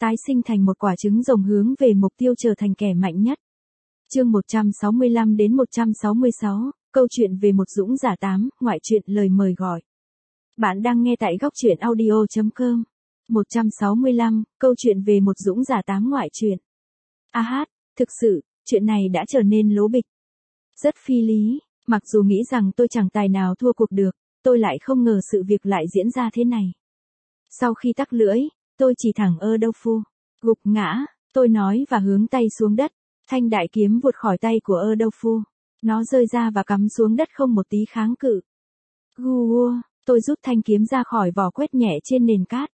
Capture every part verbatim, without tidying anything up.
tái sinh thành một quả trứng rồng hướng về mục tiêu trở thành kẻ mạnh nhất. Chương một trăm sáu mươi lăm đến một trăm sáu mươi sáu, câu chuyện về một dũng giả tám, ngoại truyện lời mời gọi. Bạn đang nghe tại góc truyện audio chấm com. một trăm sáu mươi lăm, câu chuyện về một dũng giả tám ngoại truyện. A hát, thực sự, chuyện này đã trở nên lố bịch. Rất phi lý, mặc dù nghĩ rằng tôi chẳng tài nào thua cuộc được, tôi lại không ngờ sự việc lại diễn ra thế này. Sau khi tắc lưỡi, tôi chỉ thẳng ơ đâu phu, gục ngã, tôi nói và hướng tay xuống đất, thanh đại kiếm vụt khỏi tay của ơ đâu phu. Nó rơi ra và cắm xuống đất không một tí kháng cự. Gu ua, tôi rút thanh kiếm ra khỏi vỏ quét nhẹ trên nền cát.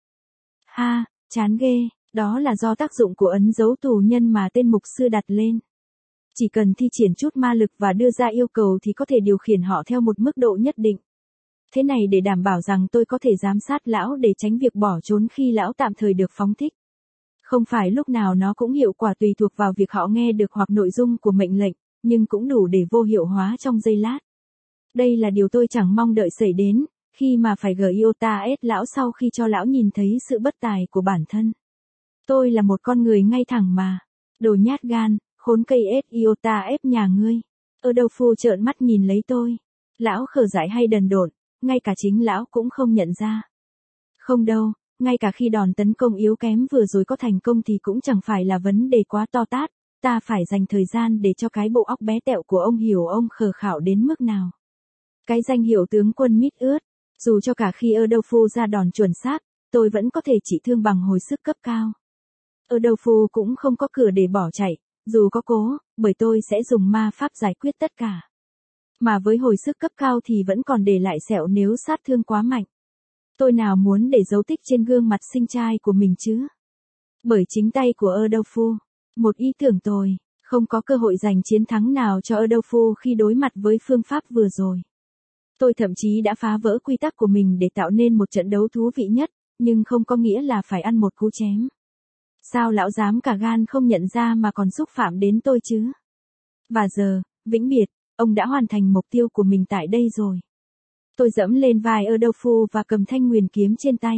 Ha, chán ghê, đó là do tác dụng của ấn dấu tù nhân mà tên mục sư đặt lên. Chỉ cần thi triển chút ma lực và đưa ra yêu cầu thì có thể điều khiển họ theo một mức độ nhất định. Thế này để đảm bảo rằng tôi có thể giám sát lão để tránh việc bỏ trốn khi lão tạm thời được phóng thích. Không phải lúc nào nó cũng hiệu quả, tùy thuộc vào việc họ nghe được hoặc nội dung của mệnh lệnh, nhưng cũng đủ để vô hiệu hóa trong giây lát. Đây là điều tôi chẳng mong đợi xảy đến, khi mà phải gờ iota ép lão sau khi cho lão nhìn thấy sự bất tài của bản thân. Tôi là một con người ngay thẳng mà. Đồ nhát gan, khốn cây ết iota ép nhà ngươi. Ở đâu phu trợn mắt nhìn lấy tôi. Lão khờ dại hay đần độn, ngay cả chính lão cũng không nhận ra. Không đâu, ngay cả khi đòn tấn công yếu kém vừa rồi có thành công thì cũng chẳng phải là vấn đề quá to tát. Ta phải dành thời gian để cho cái bộ óc bé tẹo của ông hiểu ông khờ khảo đến mức nào. Cái danh hiệu tướng quân mít ướt, dù cho cả khi ơ đâu phu ra đòn chuẩn xác, tôi vẫn có thể trị thương bằng hồi sức cấp cao. Ơ đâu phu cũng không có cửa để bỏ chạy, dù có cố, bởi tôi sẽ dùng ma pháp giải quyết tất cả. Mà với hồi sức cấp cao thì vẫn còn để lại sẹo nếu sát thương quá mạnh. Tôi nào muốn để dấu tích trên gương mặt xinh trai của mình chứ? Bởi chính tay của ơ đâu phu. Một ý tưởng tồi, không có cơ hội giành chiến thắng nào cho ơ đâu phu khi đối mặt với phương pháp vừa rồi. Tôi thậm chí đã phá vỡ quy tắc của mình để tạo nên một trận đấu thú vị nhất, nhưng không có nghĩa là phải ăn một cú chém. Sao lão dám cả gan không nhận ra mà còn xúc phạm đến tôi chứ? Và giờ, vĩnh biệt, ông đã hoàn thành mục tiêu của mình tại đây rồi. Tôi dẫm lên vai ơ đâu phu và cầm thanh nguyền kiếm trên tay.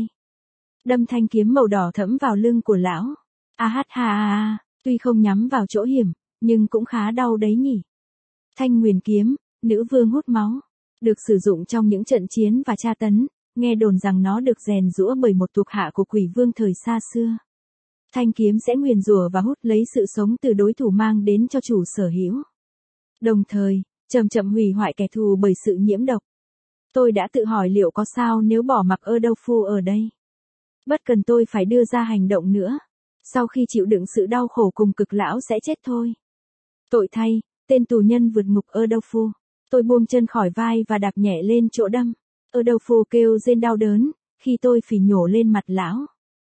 Đâm thanh kiếm màu đỏ thẫm vào lưng của lão. A hát ha ha ha, tuy không nhắm vào chỗ hiểm, nhưng cũng khá đau đấy nhỉ. Thanh nguyền kiếm, nữ vương hút máu, được sử dụng trong những trận chiến và tra tấn, nghe đồn rằng nó được rèn giũa bởi một thuộc hạ của quỷ vương thời xa xưa. Thanh kiếm sẽ nguyền rủa và hút lấy sự sống từ đối thủ mang đến cho chủ sở hữu. Đồng thời, chậm chậm hủy hoại kẻ thù bởi sự nhiễm độc. Tôi đã tự hỏi liệu có sao nếu bỏ mặc ơ đâu phu ở đây. Bất cần tôi phải đưa ra hành động nữa. Sau khi chịu đựng sự đau khổ cùng cực lão sẽ chết thôi. Tội thay, tên tù nhân vượt ngục ơ đâu phu. Tôi buông chân khỏi vai và đạp nhẹ lên chỗ đâm. Ơ đâu phu kêu rên đau đớn, khi tôi phỉ nhổ lên mặt lão.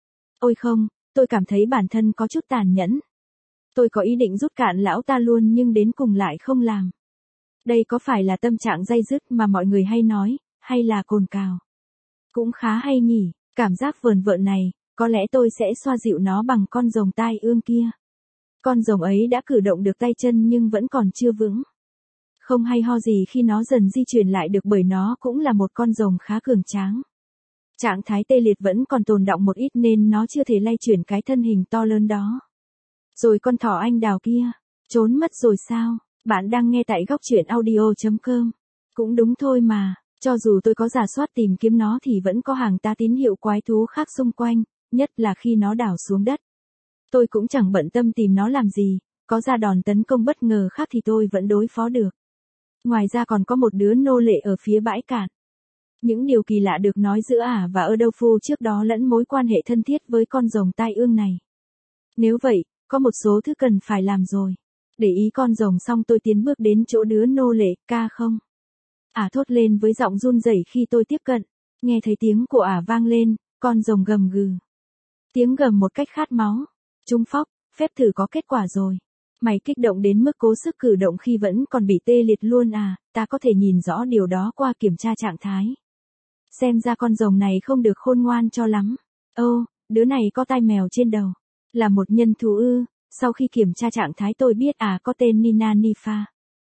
Ôi không, tôi cảm thấy bản thân có chút tàn nhẫn. Tôi có ý định rút cạn lão ta luôn nhưng đến cùng lại không làm. Đây có phải là tâm trạng day dứt mà mọi người hay nói, hay là cồn cào? Cũng khá hay nhỉ, cảm giác vờn vợn này, có lẽ tôi sẽ xoa dịu nó bằng con rồng tai ương kia. Con rồng ấy đã cử động được tay chân nhưng vẫn còn chưa vững. Không hay ho gì khi nó dần di chuyển lại được bởi nó cũng là một con rồng khá cường tráng. Trạng thái tê liệt vẫn còn tồn đọng một ít nên nó chưa thể lay chuyển cái thân hình to lớn đó. Rồi con thỏ anh đào kia, trốn mất rồi sao? Bạn đang nghe tại góc truyện audio chấm com. Cũng đúng thôi mà, cho dù tôi có giả soát tìm kiếm nó thì vẫn có hàng tá tín hiệu quái thú khác xung quanh, nhất là khi nó đảo xuống đất. Tôi cũng chẳng bận tâm tìm nó làm gì, có ra đòn tấn công bất ngờ khác thì tôi vẫn đối phó được. Ngoài ra còn có một đứa nô lệ ở phía bãi cạn. Những điều kỳ lạ được nói giữa ả và ơ đâu phu trước đó lẫn mối quan hệ thân thiết với con rồng tai ương này. Nếu vậy, có một số thứ cần phải làm rồi. Để ý con rồng xong tôi tiến bước đến chỗ đứa nô lệ, ca không? Ả thốt lên với giọng run rẩy khi tôi tiếp cận. Nghe thấy tiếng của ả vang lên, con rồng gầm gừ. Tiếng gầm một cách khát máu. Trung phóc, phép thử có kết quả rồi. Mày kích động đến mức cố sức cử động khi vẫn còn bị tê liệt luôn à, ta có thể nhìn rõ điều đó qua kiểm tra trạng thái. Xem ra con rồng này không được khôn ngoan cho lắm. Ô, đứa này có tai mèo trên đầu. Là một nhân thú ư, sau khi kiểm tra trạng thái tôi biết à có tên Nina Nifa.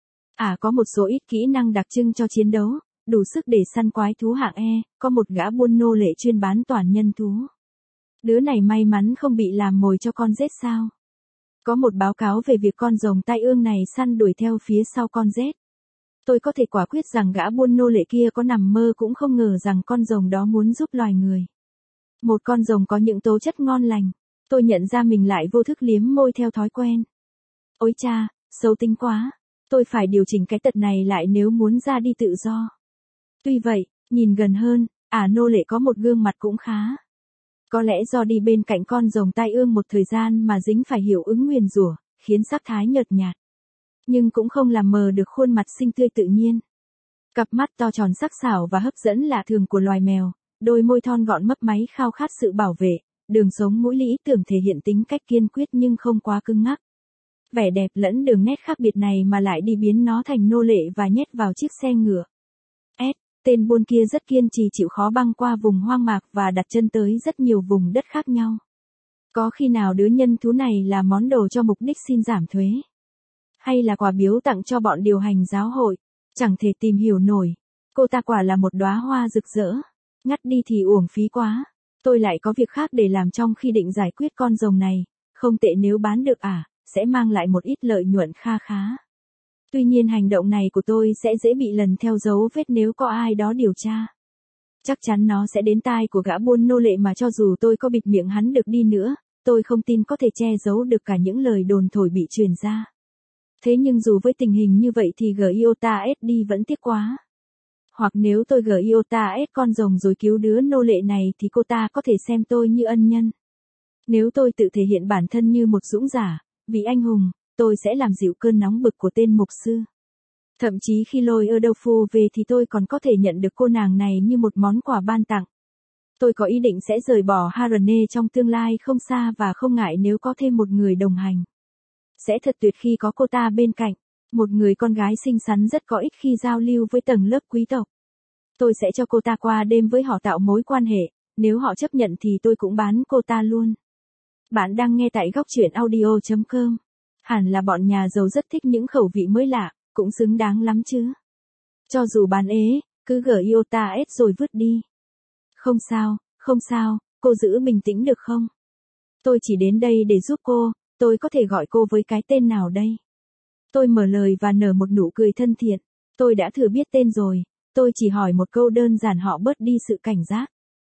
À có một số ít kỹ năng đặc trưng cho chiến đấu, đủ sức để săn quái thú hạng E, có một gã buôn nô lệ chuyên bán toàn nhân thú. Đứa này may mắn không bị làm mồi cho con rết sao? Có một báo cáo về việc con rồng tai ương này săn đuổi theo phía sau con rết. Tôi có thể quả quyết rằng gã buôn nô lệ kia có nằm mơ cũng không ngờ rằng con rồng đó muốn giúp loài người. Một con rồng có những tố chất ngon lành. Tôi nhận ra mình lại vô thức liếm môi theo thói quen. Ôi cha, xấu tính quá. Tôi phải điều chỉnh cái tật này lại nếu muốn ra đi tự do. Tuy vậy, nhìn gần hơn, ả nô lệ có một gương mặt cũng khá. Có lẽ do đi bên cạnh con rồng tai ương một thời gian mà dính phải hiệu ứng nguyền rủa, khiến sắc thái nhợt nhạt. Nhưng cũng không làm mờ được khuôn mặt xinh tươi tự nhiên. Cặp mắt to tròn sắc sảo và hấp dẫn lạ thường của loài mèo, đôi môi thon gọn mấp máy khao khát sự bảo vệ, đường sống mũi lý tưởng thể hiện tính cách kiên quyết nhưng không quá cứng ngắc. Vẻ đẹp lẫn đường nét khác biệt này mà lại đi biến nó thành nô lệ và nhét vào chiếc xe ngựa. S, tên buôn kia rất kiên trì chịu khó băng qua vùng hoang mạc và đặt chân tới rất nhiều vùng đất khác nhau. Có khi nào đứa nhân thú này là món đồ cho mục đích xin giảm thuế? Hay là quà biếu tặng cho bọn điều hành giáo hội? Chẳng thể tìm hiểu nổi. Cô ta quả là một đóa hoa rực rỡ. Ngắt đi thì uổng phí quá. Tôi lại có việc khác để làm trong khi định giải quyết con rồng này. Không tệ nếu bán được à, sẽ mang lại một ít lợi nhuận kha khá. Tuy nhiên hành động này của tôi sẽ dễ bị lần theo dấu vết nếu có ai đó điều tra. Chắc chắn nó sẽ đến tai của gã buôn nô lệ mà cho dù tôi có bịt miệng hắn được đi nữa, tôi không tin có thể che giấu được cả những lời đồn thổi bị truyền ra. Thế nhưng dù với tình hình như vậy thì Giota ét đê vẫn tiếc quá. Hoặc nếu tôi Giota ét con rồng rồi cứu đứa nô lệ này thì cô ta có thể xem tôi như ân nhân. Nếu tôi tự thể hiện bản thân như một dũng giả, vị anh hùng, tôi sẽ làm dịu cơn nóng bực của tên mục sư. Thậm chí khi lôi Adolfo về thì tôi còn có thể nhận được cô nàng này như một món quà ban tặng. Tôi có ý định sẽ rời bỏ Harane trong tương lai không xa và không ngại nếu có thêm một người đồng hành. Sẽ thật tuyệt khi có cô ta bên cạnh, một người con gái xinh xắn rất có ích khi giao lưu với tầng lớp quý tộc. Tôi sẽ cho cô ta qua đêm với họ tạo mối quan hệ, nếu họ chấp nhận thì tôi cũng bán cô ta luôn. Bạn đang nghe tại góc truyện audio chấm com. Hẳn là bọn nhà giàu rất thích những khẩu vị mới lạ, cũng xứng đáng lắm chứ. Cho dù bán ế, cứ Giota ét rồi vứt đi. Không sao, không sao, cô giữ bình tĩnh được không? Tôi chỉ đến đây để giúp cô, tôi có thể gọi cô với cái tên nào đây? Tôi mở lời và nở một nụ cười thân thiện. Tôi đã thừa biết tên rồi, tôi chỉ hỏi một câu đơn giản họ bớt đi sự cảnh giác.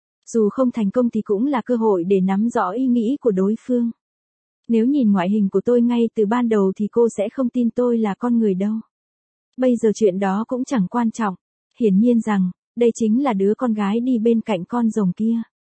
Dù không thành công thì cũng là cơ hội để nắm rõ ý nghĩ của đối phương. Nếu nhìn ngoại hình của tôi ngay từ ban đầu thì cô sẽ không tin tôi là con người đâu. Bây giờ chuyện đó cũng chẳng quan trọng. Hiển nhiên rằng, đây chính là đứa con gái đi bên cạnh con rồng kia.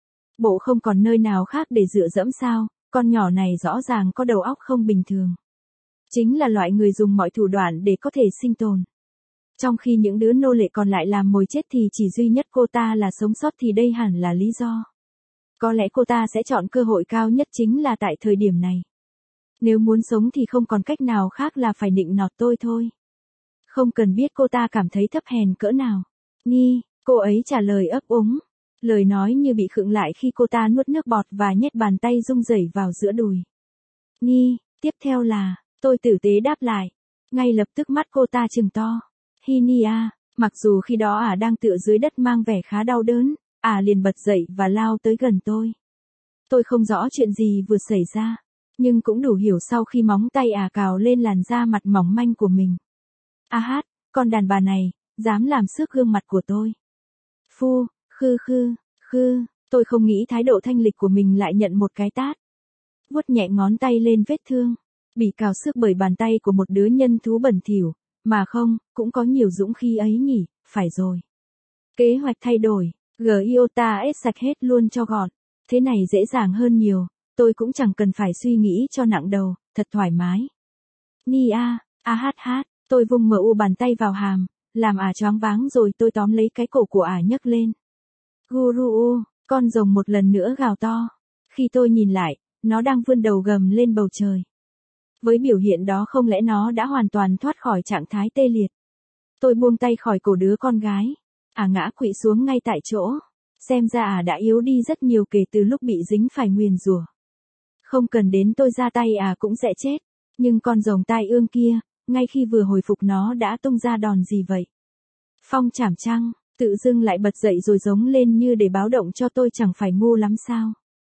Bộ không còn nơi nào khác để dựa dẫm sao, con nhỏ này rõ ràng có đầu óc không bình thường. Chính là loại người dùng mọi thủ đoạn để có thể sinh tồn. Trong khi những đứa nô lệ còn lại làm mồi chết thì chỉ duy nhất cô ta là sống sót thì đây hẳn là lý do. Có lẽ cô ta sẽ chọn cơ hội cao nhất chính là tại thời điểm này. Nếu muốn sống thì không còn cách nào khác là phải nịnh nọt tôi thôi. Không cần biết cô ta cảm thấy thấp hèn cỡ nào. Nghi, cô ấy trả lời ấp úng. Lời nói như bị khựng lại khi cô ta nuốt nước bọt và nhét bàn tay rung rẩy vào giữa đùi. Nghi, tiếp theo là, tôi tử tế đáp lại. Ngay lập tức mắt cô ta trừng to. Hinia, mặc dù khi đó ả đang tựa dưới đất mang vẻ khá đau đớn, ả liền bật dậy và lao tới gần tôi. Tôi không rõ chuyện gì vừa xảy ra, nhưng cũng đủ hiểu sau khi móng tay ả cào lên làn da mặt mỏng manh của mình. A hát, con đàn bà này, dám làm xước gương mặt của tôi. Phu, khư khư, khư, tôi không nghĩ thái độ thanh lịch của mình lại nhận một cái tát. Vuốt nhẹ ngón tay lên vết thương, bị cào xước bởi bàn tay của một đứa nhân thú bẩn thỉu, mà không, cũng có nhiều dũng khí ấy nhỉ, phải rồi. Kế hoạch thay đổi, Giota ét sạch hết luôn cho gọn, thế này dễ dàng hơn nhiều, tôi cũng chẳng cần phải suy nghĩ cho nặng đầu, thật thoải mái. Nia, a hát hát, tôi vung mờ u bàn tay vào hàm, làm ả choáng váng rồi tôi tóm lấy cái cổ của ả nhấc lên. Guru, con rồng một lần nữa gào to. Khi tôi nhìn lại, nó đang vươn đầu gầm lên bầu trời. Với biểu hiện đó không lẽ nó đã hoàn toàn thoát khỏi trạng thái tê liệt. Tôi buông tay khỏi cổ đứa con gái. Ả ngã quỵ xuống ngay tại chỗ. Xem ra ả đã yếu đi rất nhiều kể từ lúc bị dính phải nguyền rủa. Không cần đến tôi ra tay ả cũng sẽ chết. Nhưng con rồng tai ương kia, ngay khi vừa hồi phục nó đã tung ra đòn gì vậy? Phong chảm trăng, tự dưng lại bật dậy rồi giống lên như để báo động cho tôi chẳng phải ngu lắm sao?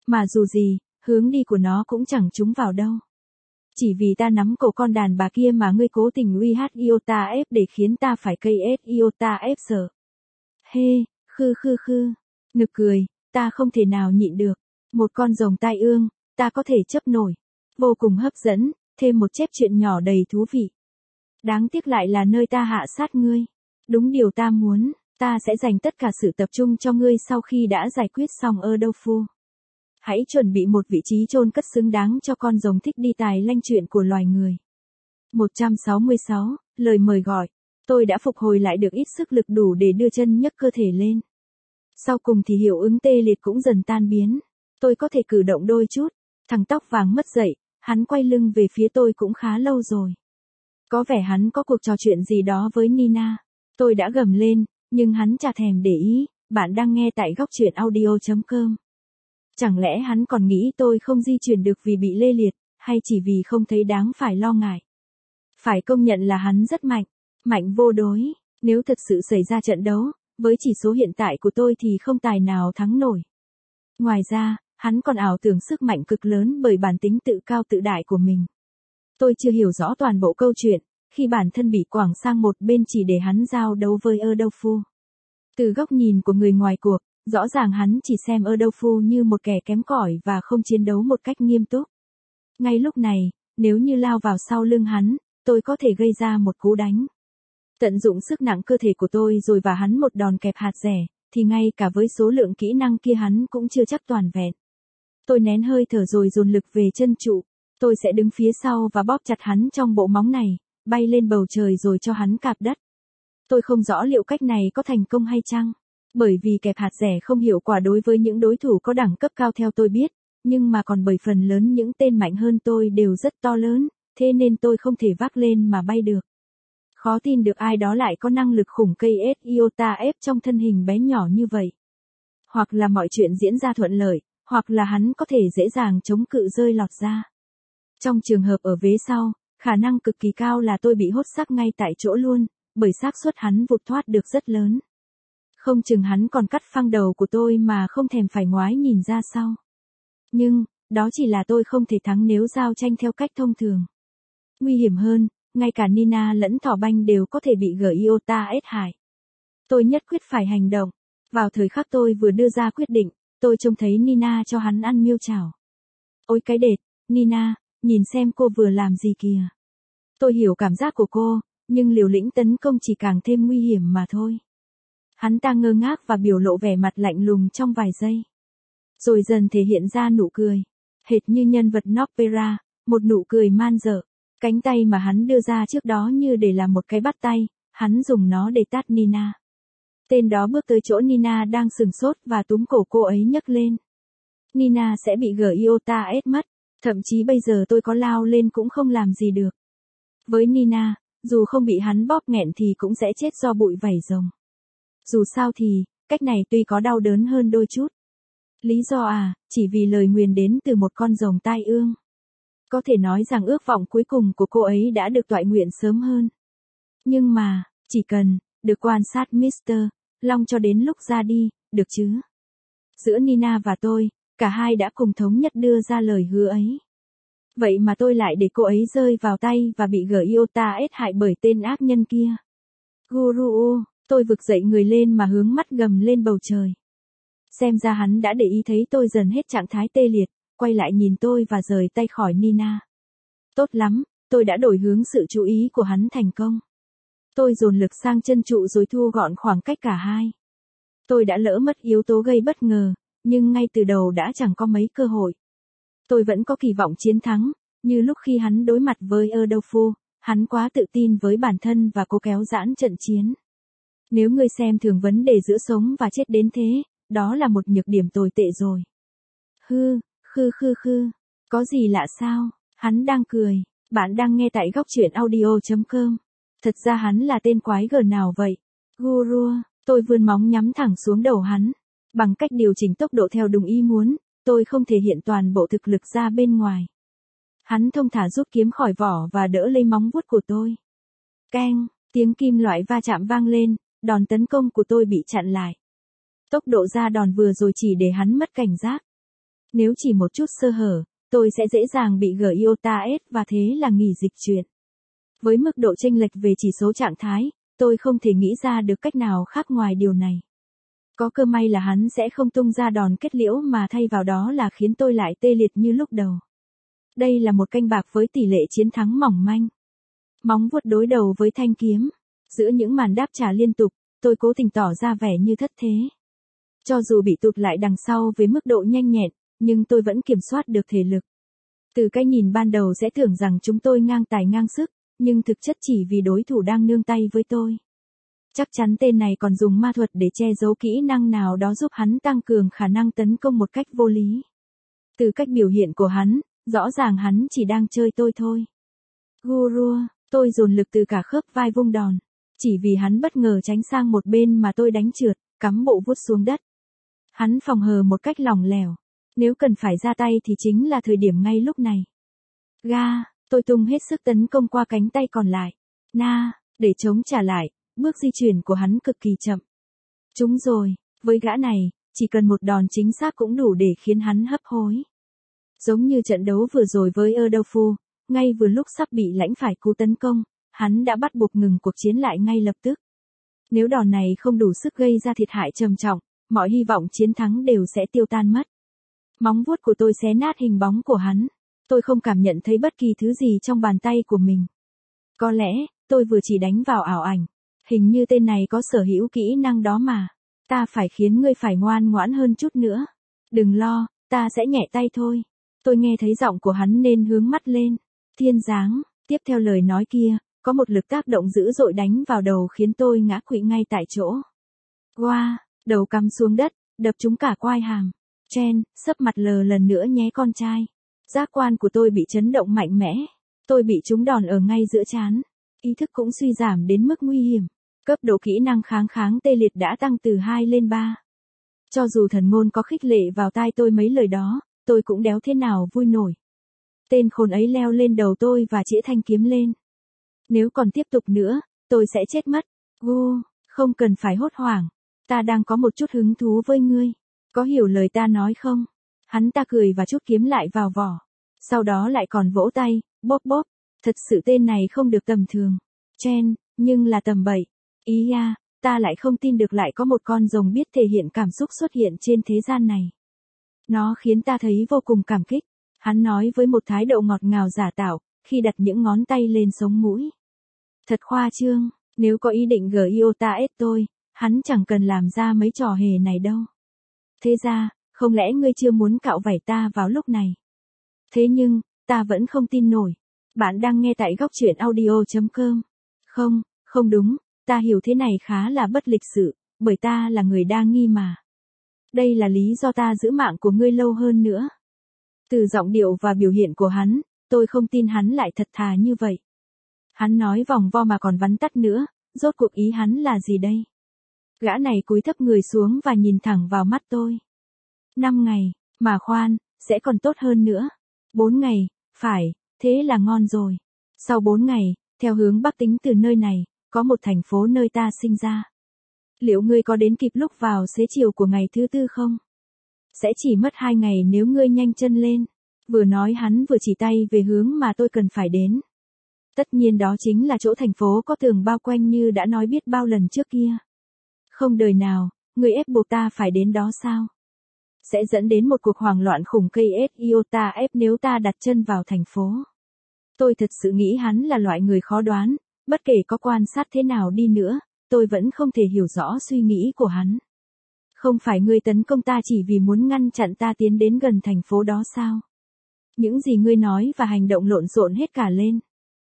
Mà dù gì, hướng đi của nó cũng chẳng trúng vào đâu. Chỉ vì ta nắm cổ con đàn bà kia mà ngươi cố tình uy hát iota ép để khiến ta phải cây ép iota ép sợ. Hê, khư khư khư. Nực cười, ta không thể nào nhịn được. Một con rồng tai ương, ta có thể chấp nổi. Vô cùng hấp dẫn, thêm một chép chuyện nhỏ đầy thú vị. Đáng tiếc lại là nơi ta hạ sát ngươi. Đúng điều ta muốn, ta sẽ dành tất cả sự tập trung cho ngươi sau khi đã giải quyết xong ơ đâu phu. Hãy chuẩn bị một vị trí chôn cất xứng đáng cho con rồng thích đi tài lanh chuyện của loài người. một trăm sáu mươi sáu, lời mời gọi. Tôi đã phục hồi lại được ít sức lực đủ để đưa chân nhấc cơ thể lên. Sau cùng thì hiệu ứng tê liệt cũng dần tan biến. Tôi có thể cử động đôi chút. Thằng tóc vàng mất dậy, hắn quay lưng về phía tôi cũng khá lâu rồi. Có vẻ hắn có cuộc trò chuyện gì đó với Nina. Tôi đã gầm lên, nhưng hắn chả thèm để ý. Bạn đang nghe tại góc truyện audio chấm com. Chẳng lẽ hắn còn nghĩ tôi không di chuyển được vì bị lê liệt, hay chỉ vì không thấy đáng phải lo ngại? Phải công nhận là hắn rất mạnh, mạnh vô đối. Nếu thật sự xảy ra trận đấu, với chỉ số hiện tại của tôi thì không tài nào thắng nổi. Ngoài ra, hắn còn ảo tưởng sức mạnh cực lớn bởi bản tính tự cao tự đại của mình. Tôi chưa hiểu rõ toàn bộ câu chuyện, khi bản thân bị quẳng sang một bên chỉ để hắn giao đấu với ơ đâu phu. Từ góc nhìn của người ngoài cuộc, rõ ràng hắn chỉ xem ơ đâu phu như một kẻ kém cỏi và không chiến đấu một cách nghiêm túc. Ngay lúc này, nếu như lao vào sau lưng hắn, tôi có thể gây ra một cú đánh. Tận dụng sức nặng cơ thể của tôi rồi và hắn một đòn kẹp hạt rẻ, thì ngay cả với số lượng kỹ năng kia hắn cũng chưa chắc toàn vẹn. Tôi nén hơi thở rồi dồn lực về chân trụ. Tôi sẽ đứng phía sau và bóp chặt hắn trong bộ móng này, bay lên bầu trời rồi cho hắn cạp đất. Tôi không rõ liệu cách này có thành công hay chăng. Bởi vì kẹp hạt rẻ không hiệu quả đối với những đối thủ có đẳng cấp cao theo tôi biết, nhưng mà còn bởi phần lớn những tên mạnh hơn tôi đều rất to lớn, thế nên tôi không thể vác lên mà bay được. Khó tin được ai đó lại có năng lực khủng cây ét iota ép trong thân hình bé nhỏ như vậy. Hoặc là mọi chuyện diễn ra thuận lợi, hoặc là hắn có thể dễ dàng chống cự rơi lọt ra. Trong trường hợp ở vế sau, khả năng cực kỳ cao là tôi bị hốt xác ngay tại chỗ luôn, bởi xác suất hắn vụt thoát được rất lớn. Không chừng hắn còn cắt phăng đầu của tôi mà không thèm phải ngoái nhìn ra sau. Nhưng, đó chỉ là tôi không thể thắng nếu giao tranh theo cách thông thường. Nguy hiểm hơn, ngay cả Nina lẫn Thỏ Banh đều có thể bị G iota ét hại. Tôi nhất quyết phải hành động. Vào thời khắc tôi vừa đưa ra quyết định, tôi trông thấy Nina cho hắn ăn miêu chảo. Ôi cái đệt, Nina, nhìn xem cô vừa làm gì kìa. Tôi hiểu cảm giác của cô, nhưng liều lĩnh tấn công chỉ càng thêm nguy hiểm mà thôi. Hắn ta ngơ ngác và biểu lộ vẻ mặt lạnh lùng trong vài giây. Rồi dần thể hiện ra nụ cười. Hệt như nhân vật Nopera, một nụ cười man dợ. Cánh tay mà hắn đưa ra trước đó như để làm một cái bắt tay, hắn dùng nó để tát Nina. Tên đó bước tới chỗ Nina đang sừng sốt và túm cổ cô ấy nhấc lên. Nina sẽ bị G iota ét mất, thậm chí bây giờ tôi có lao lên cũng không làm gì được. Với Nina, dù không bị hắn bóp nghẹn thì cũng sẽ chết do bụi vảy rồng. Dù sao thì, cách này tuy có đau đớn hơn đôi chút. Lý do à, chỉ vì lời nguyền đến từ một con rồng tai ương. Có thể nói rằng ước vọng cuối cùng của cô ấy đã được toại nguyện sớm hơn. Nhưng mà, chỉ cần, được quan sát mít tơ Long cho đến lúc ra đi, được chứ? Giữa Nina và tôi, cả hai đã cùng thống nhất đưa ra lời hứa ấy. Vậy mà tôi lại để cô ấy rơi vào tay và bị G iota ét hại bởi tên ác nhân kia. Guru, tôi vực dậy người lên mà hướng mắt gầm lên bầu trời. Xem ra hắn đã để ý thấy tôi dần hết trạng thái tê liệt, quay lại nhìn tôi và rời tay khỏi Nina. Tốt lắm, tôi đã đổi hướng sự chú ý của hắn thành công. Tôi dồn lực sang chân trụ rồi thu gọn khoảng cách cả hai. Tôi đã lỡ mất yếu tố gây bất ngờ, nhưng ngay từ đầu đã chẳng có mấy cơ hội. Tôi vẫn có kỳ vọng chiến thắng, như lúc khi hắn đối mặt với ơ đâu phu, hắn quá tự tin với bản thân và cố kéo giãn trận chiến. Nếu ngươi xem thường vấn đề giữa sống và chết đến thế, đó là một nhược điểm tồi tệ rồi. Hư, khư khư khư, có gì lạ sao, hắn đang cười, bạn đang nghe tại góc truyện audio chấm com. Thật ra hắn là tên quái gở nào vậy? Guru, tôi vươn móng nhắm thẳng xuống đầu hắn. Bằng cách điều chỉnh tốc độ theo đúng ý muốn, tôi không thể hiện toàn bộ thực lực ra bên ngoài. Hắn thông thả rút kiếm khỏi vỏ và đỡ lấy móng vuốt của tôi. Keng, tiếng kim loại va chạm vang lên, đòn tấn công của tôi bị chặn lại. Tốc độ ra đòn vừa rồi chỉ để hắn mất cảnh giác. Nếu chỉ một chút sơ hở, tôi sẽ dễ dàng bị giê i ô tê a ét và thế là nghỉ dịch chuyển. Với mức độ chênh lệch về chỉ số trạng thái, tôi không thể nghĩ ra được cách nào khác ngoài điều này. Có cơ may là hắn sẽ không tung ra đòn kết liễu mà thay vào đó là khiến tôi lại tê liệt như lúc đầu. Đây là một canh bạc với tỷ lệ chiến thắng mỏng manh. Móng vuốt đối đầu với thanh kiếm. Giữa những màn đáp trả liên tục, tôi cố tình tỏ ra vẻ như thất thế. Cho dù bị tụt lại đằng sau với mức độ nhanh nhẹn, nhưng tôi vẫn kiểm soát được thể lực. Từ cái nhìn ban đầu sẽ tưởng rằng chúng tôi ngang tài ngang sức, nhưng thực chất chỉ vì đối thủ đang nương tay với tôi. Chắc chắn tên này còn dùng ma thuật để che giấu kỹ năng nào đó giúp hắn tăng cường khả năng tấn công một cách vô lý. Từ cách biểu hiện của hắn, rõ ràng hắn chỉ đang chơi tôi thôi. Guru, tôi dồn lực từ cả khớp vai vung đòn. Chỉ vì hắn bất ngờ tránh sang một bên mà tôi đánh trượt, cắm bộ vuốt xuống đất. Hắn phòng hờ một cách lỏng lẻo. Nếu cần phải ra tay thì chính là thời điểm ngay lúc này. Ga, tôi tung hết sức tấn công qua cánh tay còn lại. Na, để chống trả lại, bước di chuyển của hắn cực kỳ chậm. Trúng rồi, với gã này, chỉ cần một đòn chính xác cũng đủ để khiến hắn hấp hối. Giống như trận đấu vừa rồi với Adolfo, ngay vừa lúc sắp bị lãnh phải cú tấn công, hắn đã bắt buộc ngừng cuộc chiến lại ngay lập tức. Nếu đòn này không đủ sức gây ra thiệt hại trầm trọng, mọi hy vọng chiến thắng đều sẽ tiêu tan mất. Móng vuốt của tôi xé nát hình bóng của hắn. Tôi không cảm nhận thấy bất kỳ thứ gì trong bàn tay của mình. Có lẽ, tôi vừa chỉ đánh vào ảo ảnh. Hình như tên này có sở hữu kỹ năng đó mà. Ta phải khiến ngươi phải ngoan ngoãn hơn chút nữa. Đừng lo, ta sẽ nhẹ tay thôi. Tôi nghe thấy giọng của hắn nên hướng mắt lên. Thiên giáng, tiếp theo lời nói kia, có một lực tác động dữ dội đánh vào đầu khiến tôi ngã quỵ ngay tại chỗ. Wow, đầu cắm xuống đất, đập trúng cả quai hàm. Chen, sấp mặt lờ lần nữa nhé con trai. Giác quan của tôi bị chấn động mạnh mẽ. Tôi bị trúng đòn ở ngay giữa trán. Ý thức cũng suy giảm đến mức nguy hiểm. Cấp độ kỹ năng kháng kháng tê liệt đã tăng từ hai lên ba. Cho dù thần ngôn có khích lệ vào tai tôi mấy lời đó, tôi cũng đéo thế nào vui nổi. Tên khốn ấy leo lên đầu tôi và chĩa thanh kiếm lên. Nếu còn tiếp tục nữa, tôi sẽ chết mất. Gu, không cần phải hốt hoảng. Ta đang có một chút hứng thú với ngươi. Có hiểu lời ta nói không? Hắn ta cười và trút kiếm lại vào vỏ. Sau đó lại còn vỗ tay, bóp bóp. Thật sự tên này không được tầm thường. Chen, nhưng là tầm bậy. Ý à, ta lại không tin được lại có một con rồng biết thể hiện cảm xúc xuất hiện trên thế gian này. Nó khiến ta thấy vô cùng cảm kích. Hắn nói với một thái độ ngọt ngào giả tạo, khi đặt những ngón tay lên sống mũi. Thật khoa trương, nếu có ý định giê i ô tê a ét tôi, hắn chẳng cần làm ra mấy trò hề này đâu. Thế ra, không lẽ ngươi chưa muốn cạo vảy ta vào lúc này? Thế nhưng, ta vẫn không tin nổi. Bạn đang nghe tại góc truyện audio chấm com. Không, không đúng, ta hiểu thế này khá là bất lịch sự, bởi ta là người đa nghi mà. Đây là lý do ta giữ mạng của ngươi lâu hơn nữa. Từ giọng điệu và biểu hiện của hắn, tôi không tin hắn lại thật thà như vậy. Hắn nói vòng vo mà còn vắn tắt nữa, rốt cuộc ý hắn là gì đây? Gã này cúi thấp người xuống và nhìn thẳng vào mắt tôi. Năm ngày, mà khoan, sẽ còn tốt hơn nữa. Bốn ngày, phải, thế là ngon rồi. Sau bốn ngày, theo hướng bắc tính từ nơi này, có một thành phố nơi ta sinh ra. Liệu ngươi có đến kịp lúc vào xế chiều của ngày thứ tư không? Sẽ chỉ mất hai ngày nếu ngươi nhanh chân lên. Vừa nói hắn vừa chỉ tay về hướng mà tôi cần phải đến. Tất nhiên đó chính là chỗ thành phố có tường bao quanh như đã nói biết bao lần trước kia. Không đời nào, ngươi ép buộc ta phải đến đó sao? Sẽ dẫn đến một cuộc hoảng loạn khủng cây ét i ô tê a ép nếu ta đặt chân vào thành phố. Tôi thật sự nghĩ hắn là loại người khó đoán, bất kể có quan sát thế nào đi nữa, tôi vẫn không thể hiểu rõ suy nghĩ của hắn. Không phải ngươi tấn công ta chỉ vì muốn ngăn chặn ta tiến đến gần thành phố đó sao? Những gì ngươi nói và hành động lộn xộn hết cả lên.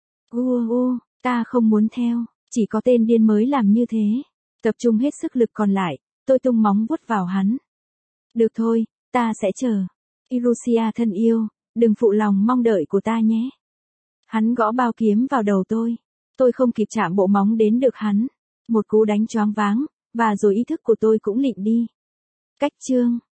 U u, ta không muốn theo, chỉ có tên điên mới làm như thế. Tập trung hết sức lực còn lại, tôi tung móng vuốt vào hắn. Được thôi, ta sẽ chờ. Irusia thân yêu, đừng phụ lòng mong đợi của ta nhé. Hắn gõ bao kiếm vào đầu tôi. Tôi không kịp chạm bộ móng đến được hắn. Một cú đánh choáng váng, và rồi ý thức của tôi cũng lịm đi. Cách chương